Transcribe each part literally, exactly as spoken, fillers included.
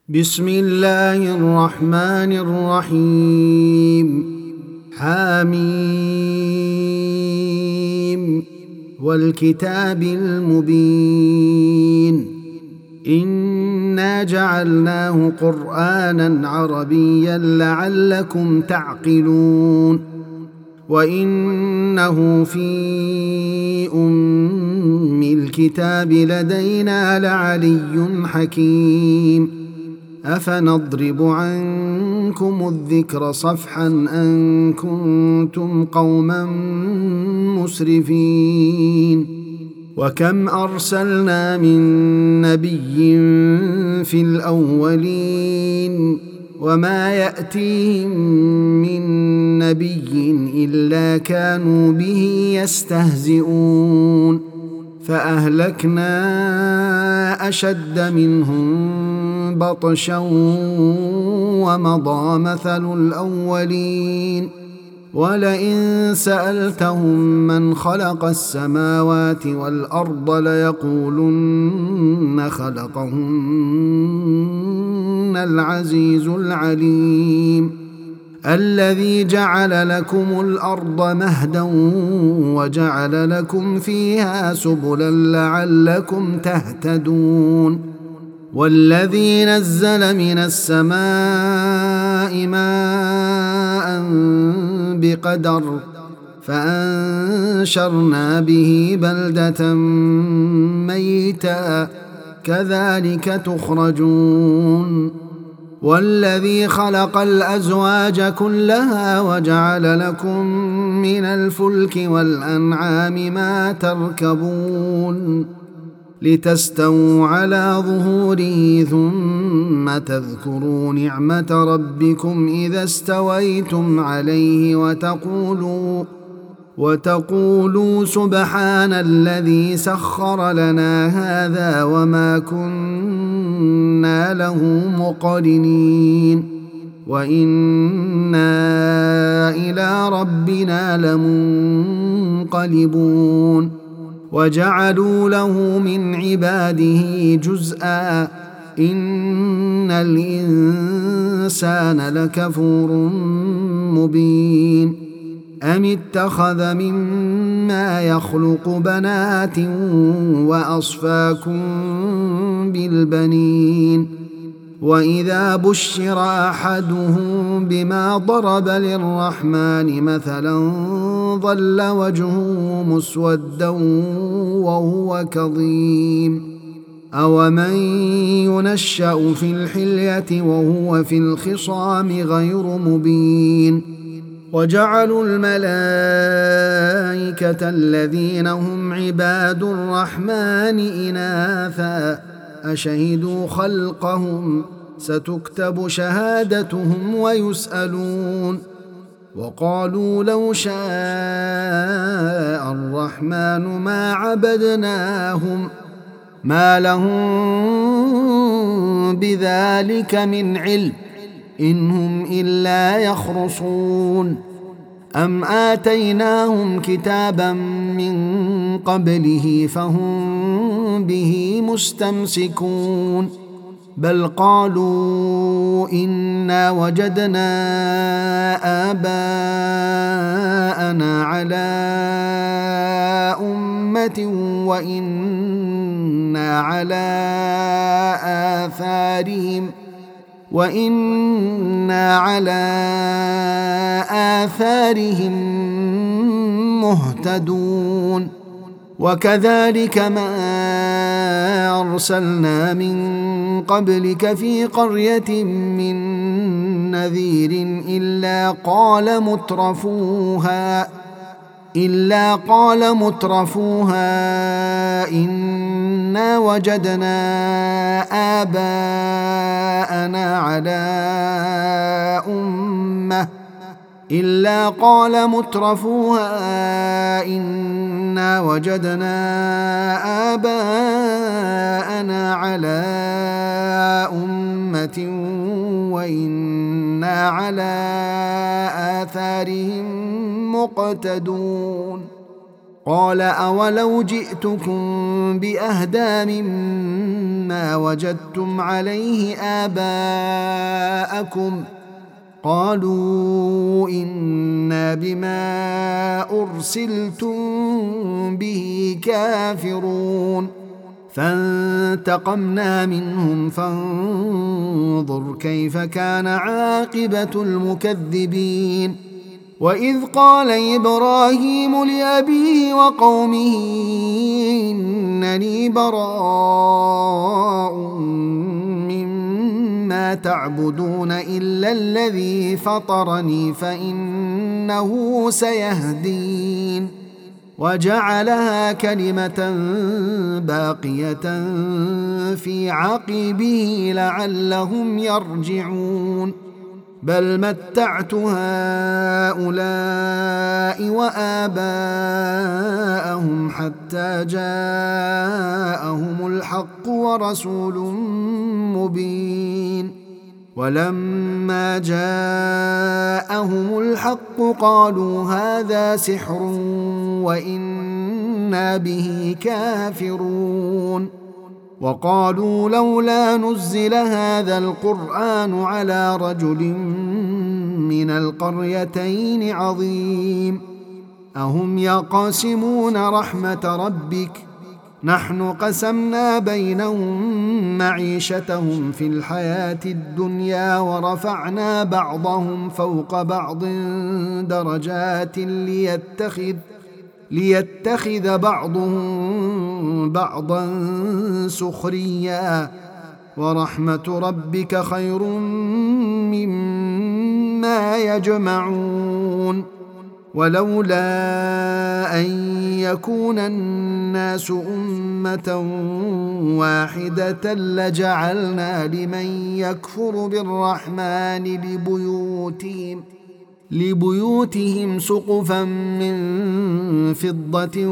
بسم الله الرحمن الرحيم. حميم والكتاب المبين. إنا جعلناه قرآنا عربيا لعلكم تعقلون. وإنه في أم الكتاب لدينا لعلي حكيم. أفنضرب عنكم الذكر صفحا أن كنتم قوما مسرفين. وكم أرسلنا من نبي في الأولين وما يأتيهم من نبي إلا كانوا به يستهزئون. فأهلكنا أشد منهم بطشا ومضى مثل الأولين. ولئن سألتهم من خلق السماوات والأرض ليقولن خلقهن العزيز العليم. الذي جعل لكم الأرض مهدا وجعل لكم فيها سبلا لعلكم تهتدون. والذي نزل من السماء ماء بقدر فأنشرنا به بلدة ميتا كذلك تخرجون. والذي خلق الأزواج كلها وجعل لكم من الفلك والأنعام ما تركبون لتستووا على ظهوره ثم تذكروا نعمة ربكم إذا استويتم عليه وتقولوا وتقولوا سبحان الذي سخر لنا هذا وما كنا له مقرنين وإنا إلى ربنا لمنقلبون. وجعلوا له من عباده جزءا إن الإنسان لكفور مبين. أم اتخذ مما يخلق بنات وأصفاكم بالبنين. وإذا بشر أحدهم بما ضرب للرحمن مثلا ظل وجهه مسودا وهو كظيم. أومن ينشأ في الحلية وهو في الخصام غير مبين. وجعلوا الملائكة الذين هم عباد الرحمن إناثا أشهدوا خلقهم ستكتب شهادتهم ويسألون. وقالوا لو شاء الرحمن ما عبدناهم ما لهم بذلك من علم إن هم إلا يخرصون. أم آتيناهم كتابا من قبله فهم به مستمسكون. بل قالوا إنا وجدنا آباءنا على أمة وإنا على آثارهم وإنا على آثارهم مهتدون. وكذلك ما أرسلنا من قبلك في قرية من نذير إلا قال مترفوها إلا قال مترفوها إنا وجدنا آباءنا على أمة إلا قال مترفوها إنا وجدنا آباءنا على أمة وإنا على آثارهم مقتدون. قال أولو جئتكم بأهدى مما وجدتم عليه آباءكم قالوا إنا بما أرسلتم به كافرون فانتقمنا منهم فانظر كيف كان عاقبة المكذبين وإذ قال إبراهيم لأبيه وقومه إنني براء مما تعبدون إلا الذي فطرني فإنه سيهدين وجعلها كلمة باقية في عقبه لعلهم يرجعون بل متعت هؤلاء وآباءهم حتى جاءهم الحق ورسول مبين ولما جاءهم الحق قالوا هذا سحر وإنا به كافرون وقالوا لولا نزل هذا القرآن على رجل من القريتين عظيم أهم يقاسمون رحمة ربك نحن قسمنا بينهم معيشتهم في الحياة الدنيا ورفعنا بعضهم فوق بعض درجات ليتخذ ليتخذ بعضهم بعضا سخريا ورحمة ربك خير مما يجمعون ولولا أن يكون الناس أمة واحدة لجعلنا لمن يكفر بالرحمن لبيوتهم لبيوتهم سقفا من فضة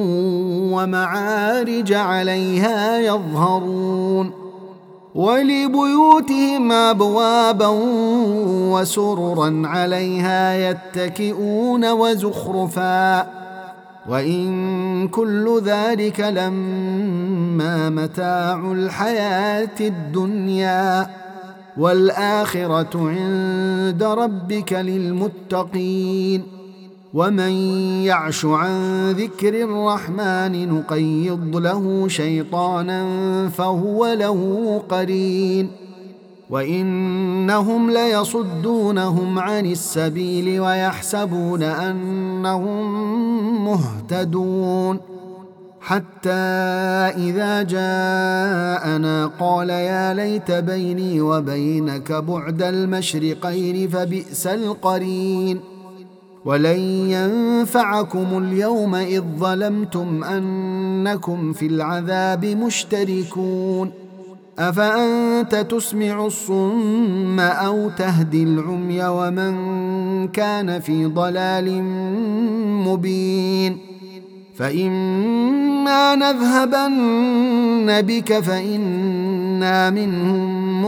ومعارج عليها يظهرون ولبيوتهم أبوابا وسررا عليها يتكئون وزخرفا وإن كل ذلك لما متاع الحياة الدنيا والآخرة عند ربك للمتقين ومن يعش عن ذكر الرحمن نقيض له شيطانا فهو له قرين وإنهم ليصدونهم عن السبيل ويحسبون أنهم مهتدون حتى إذا جاءنا قال يا ليت بيني وبينك بعد المشرقين فبئس القرين ولن ينفعكم اليوم إذ ظلمتم أنكم في العذاب مشتركون أفأنت تسمع الصم أو تهدي العمي ومن كان في ضلال مبين فإما نذهبن بك فإنا منهم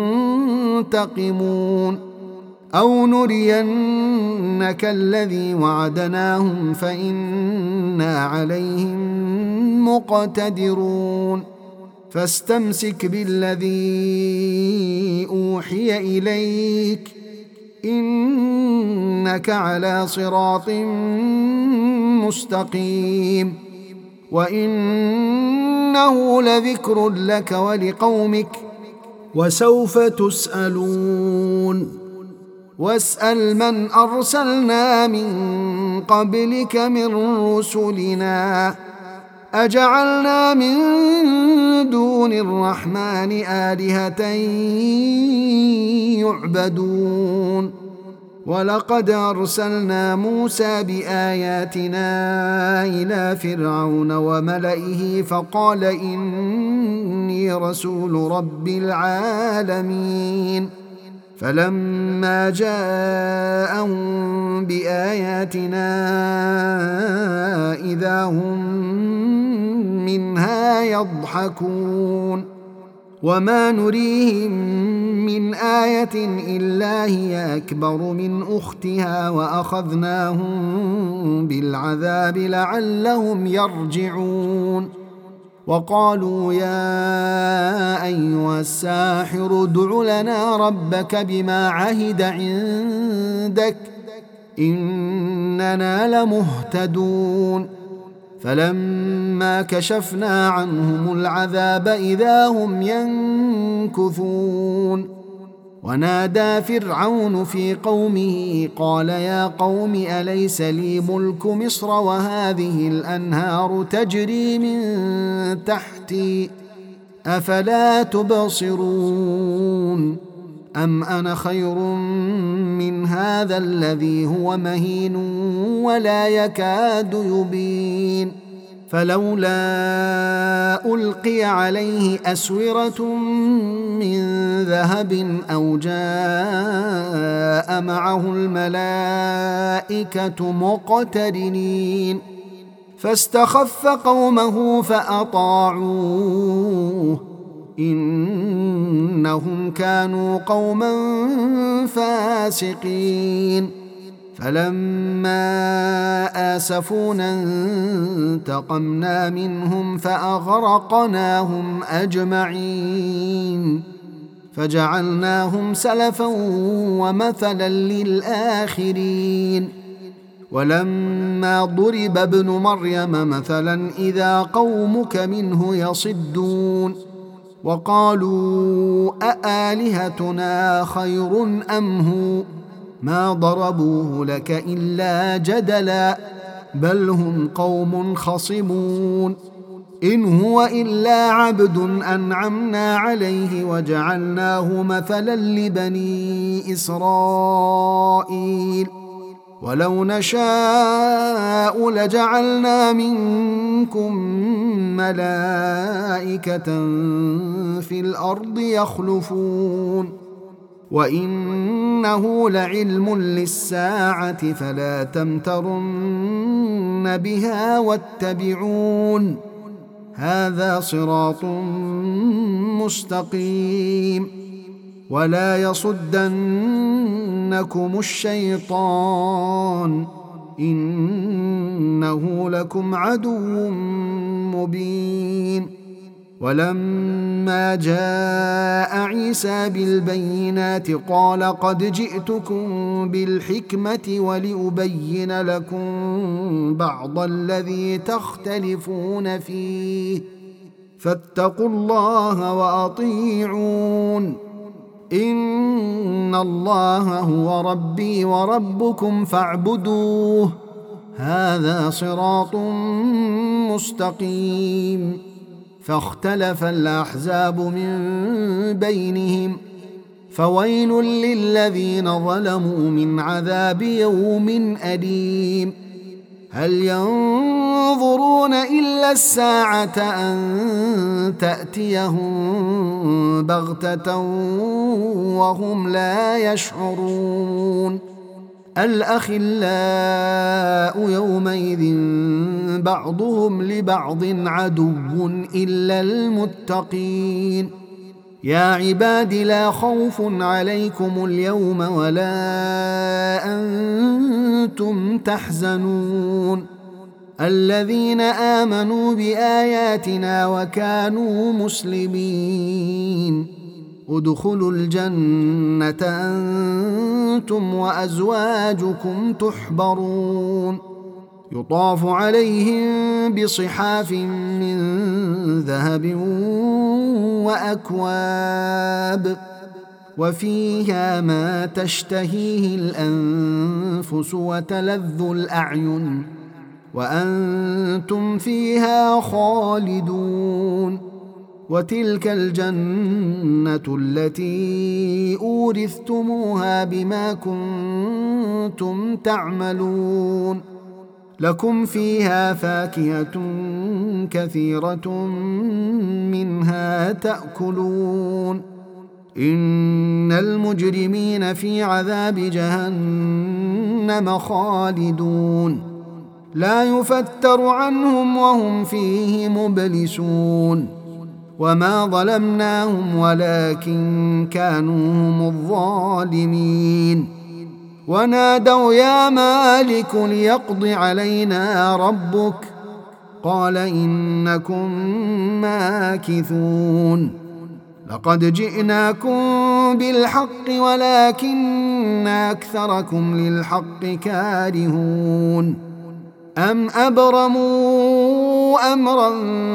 منتقمون أو نرينك الذي وعدناهم فإنا عليهم مقتدرون فاستمسك بالذي أوحي إليك إنك على صراط مستقيم وإنه لذكر لك ولقومك وسوف تسألون واسأل من أرسلنا من قبلك من رسلنا أجعلنا من دون الرحمن آلهة يعبدون ولقد أرسلنا موسى بآياتنا إلى فرعون وملئه فقال إني رسول رب العالمين فلما جاءهم بآياتنا إذا هم منها يضحكون وما نريهم من آية إلا هي أكبر من أختها وأخذناهم بالعذاب لعلهم يرجعون وقالوا يا أيها الساحر ادع لنا ربك بما عهد عندك إننا لمهتدون فلما كشفنا عنهم العذاب إذا هم ينكثون ونادى فرعون في قومه قال يا قوم أليس لي ملك مصر وهذه الأنهار تجري من تحتي أفلا تبصرون أم أنا خير من هذا الذي هو مهين ولا يكاد يبين فلولا ألقي عليه أسورة من ذهب أو جاء معه الملائكة مقترنين فاستخف قومه فأطاعوه إنهم كانوا قوما فاسقين فلما آسفونا انتقمنا منهم فأغرقناهم أجمعين فجعلناهم سلفا ومثلا للآخرين ولما ضرب ابن مريم مثلا إذا قومك منه يصدون وقالوا أآلهتنا خير أم هو ما ضربوه لك إلا جدلا بل هم قوم خصمون إن هو إلا عبد أنعمنا عليه وجعلناه مثلا لبني إسرائيل ولو نشاء لجعلنا منكم ملائكة في الأرض يخلفون وإنه لعلم للساعة فلا تمترن بها واتبعون هذا صراط مستقيم ولا يصدنكم الشيطان إنه لكم عدو مبين ولما جاء عيسى بالبينات قال قد جئتكم بالحكمة ولأبين لكم بعض الذي تختلفون فيه فاتقوا الله وأطيعون إن الله هو ربي وربكم فاعبدوه هذا صراط مستقيم فاختلف الأحزاب من بينهم فويل للذين ظلموا من عذاب يوم أليم هل ينظرون إلا الساعة أن تأتيهم بغتة وهم لا يشعرون الأخلاء يومئذ بعضهم لبعض عدو إلا المتقين يا عباد لا خوف عليكم اليوم ولا أنتم تحزنون الذين آمنوا بآياتنا وكانوا مسلمين ادخلوا الجنة أنتم وأزواجكم تحبرون يطاف عليهم بصحاف من ذهب وأكواب وفيها ما تشتهيه الأنفس وتلذ الأعين وأنتم فيها خالدون وتلك الجنة التي أورثتموها بما كنتم تعملون لكم فيها فاكهة كثيرة منها تأكلون إن المجرمين في عذاب جهنم خالدون لا يفتر عنهم وهم فيه مبلسون وما ظلمناهم ولكن كانوا هم الظالمين ونادوا يا مالك ليقض علينا ربك قال إنكم ماكثون لقد جئناكم بالحق ولكن أكثركم للحق كارهون أم أبرموا أمرا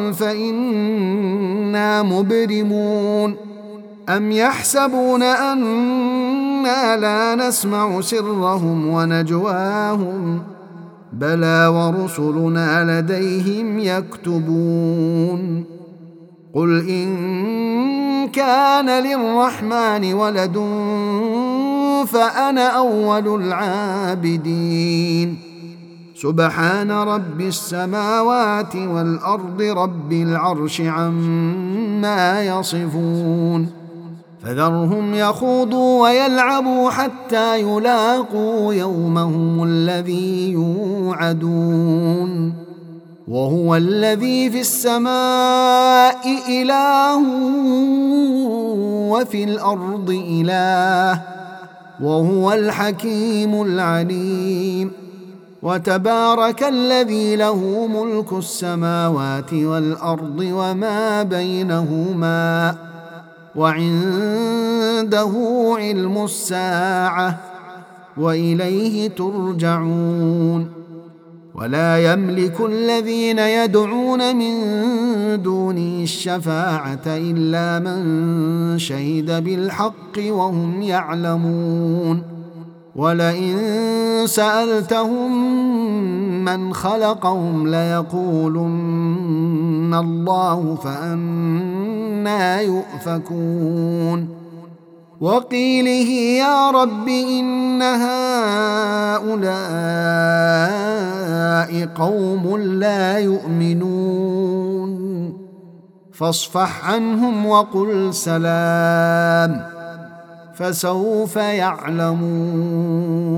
فإنا مبرمون أم يحسبون أنا لا نسمع سرهم ونجواهم بلى ورسلنا لديهم يكتبون قل إن كان للرحمن ولد فأنا أول العابدين سبحان رب السماوات والأرض رب العرش عما يصفون فذرهم يخوضوا ويلعبوا حتى يلاقوا يومهم الذي يوعدون وهو الذي في السماء إله وفي الأرض إله وهو الحكيم العليم وتبارك الذي له ملك السماوات والأرض وما بينهما وعنده علم الساعة وإليه ترجعون ولا يملك الذين يدعون من دونه الشفاعة إلا من شهد بالحق وهم يعلمون ولئن سألتهم من خلقهم ليقولن الله فأنى يؤفكون وقيله يا رب إن هؤلاء قوم لا يؤمنون فاصفح عنهم وقل سلام فسوف يعلمون